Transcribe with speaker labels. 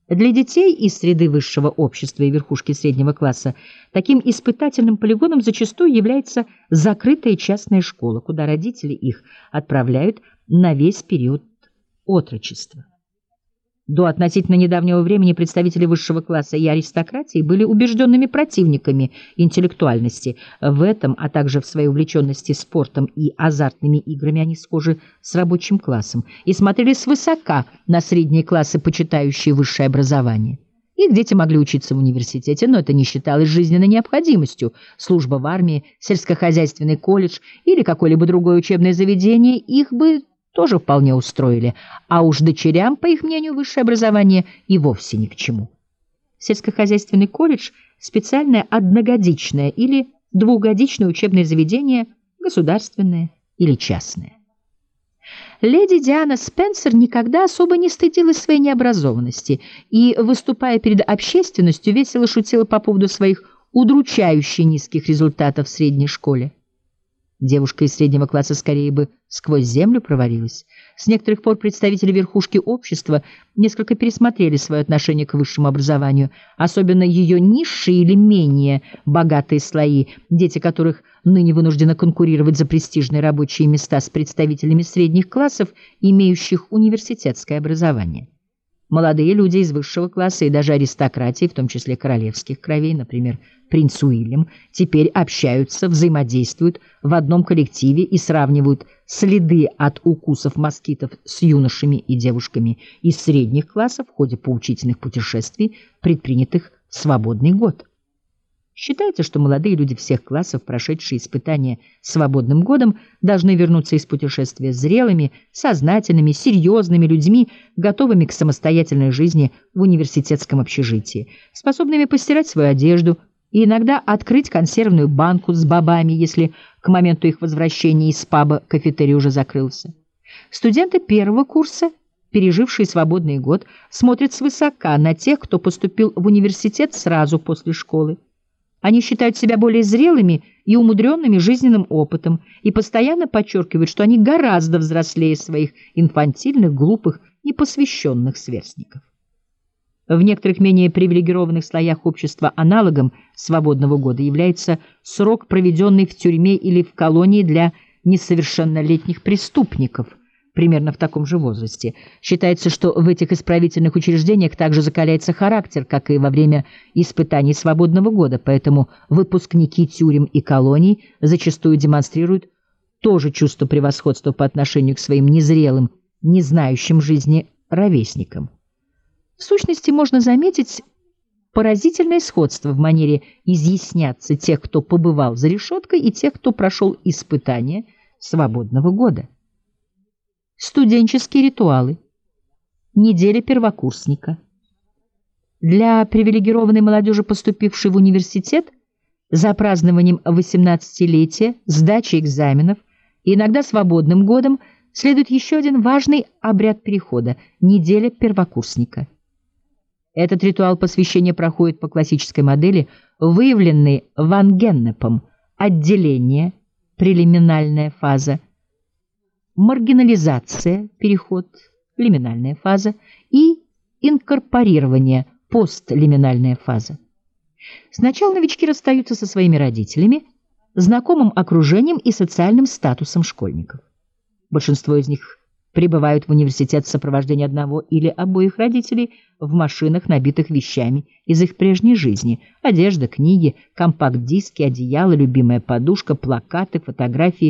Speaker 1: Для детей из среды высшего общества и верхушки среднего класса таким испытательным полигоном зачастую является закрытая частная школа, куда родители их отправляют на весь период отрочества. До относительно недавнего времени представители высшего класса и аристократии были убежденными противниками интеллектуальности. В этом, а также в своей увлеченности спортом и азартными играми они схожи с рабочим классом и смотрели свысока на средние классы, почитающие высшее образование. Их дети могли учиться в университете, но это не считалось жизненной необходимостью. Служба в армии, сельскохозяйственный колледж или какое-либо другое учебное заведение их бы тоже вполне устроили, а уж дочерям, по их мнению, высшее образование и вовсе ни к чему. Сельскохозяйственный колледж – специальное одногодичное или двухгодичное учебное заведение, государственное или частное. Леди Диана Спенсер никогда особо не стыдилась своей необразованности и, выступая перед общественностью, весело шутила по поводу своих удручающе низких результатов в средней школе. Девушка из среднего класса скорее бы сквозь землю провалилась. С некоторых пор представители верхушки общества несколько пересмотрели свое отношение к высшему образованию, особенно ее низшие или менее богатые слои, дети которых ныне вынуждены конкурировать за престижные рабочие места с представителями средних классов, имеющих университетское образование. Молодые люди из высшего класса и даже аристократии, в том числе королевских кровей, например, принц Уильям, теперь общаются, взаимодействуют в одном коллективе и сравнивают следы от укусов москитов с юношами и девушками из средних классов в ходе поучительных путешествий, предпринятых в свободный год. Считается, что молодые люди всех классов, прошедшие испытания свободным годом, должны вернуться из путешествия зрелыми, сознательными, серьезными людьми, готовыми к самостоятельной жизни в университетском общежитии, способными постирать свою одежду и иногда открыть консервную банку с бобами, если к моменту их возвращения из паба кафетерий уже закрылся. Студенты первого курса, пережившие свободный год, смотрят свысока на тех, кто поступил в университет сразу после школы. Они считают себя более зрелыми и умудренными жизненным опытом и постоянно подчеркивают, что они гораздо взрослее своих инфантильных, глупых, непосвященных сверстников. В некоторых менее привилегированных слоях общества аналогом свободного года является срок, проведенный в тюрьме или в колонии для несовершеннолетних преступников, примерно в таком же возрасте. Считается, что в этих исправительных учреждениях также закаляется характер, как и во время испытаний свободного года, поэтому выпускники тюрем и колоний зачастую демонстрируют то же чувство превосходства по отношению к своим незрелым, не знающим жизни ровесникам. В сущности, можно заметить поразительное сходство в манере изъясняться тех, кто побывал за решеткой, и тех, кто прошел испытания свободного года. Студенческие ритуалы. Неделя первокурсника. Для привилегированной молодежи, поступившей в университет, за празднованием 18-летия, сдачей экзаменов и иногда свободным годом следует еще один важный обряд перехода – неделя первокурсника. Этот ритуал посвящения проходит по классической модели, выявленной Ван Геннепом: отделение, прелиминальная фаза, маргинализация, переход, лиминальная фаза, и инкорпорирование, постлиминальная фаза. Сначала новички расстаются со своими родителями, знакомым окружением и социальным статусом школьников. Большинство из них прибывают в университет в сопровождении одного или обоих родителей в машинах, набитых вещами из их прежней жизни: одежда, книги, компакт-диски, одеяло, любимая подушка, плакаты, фотографии,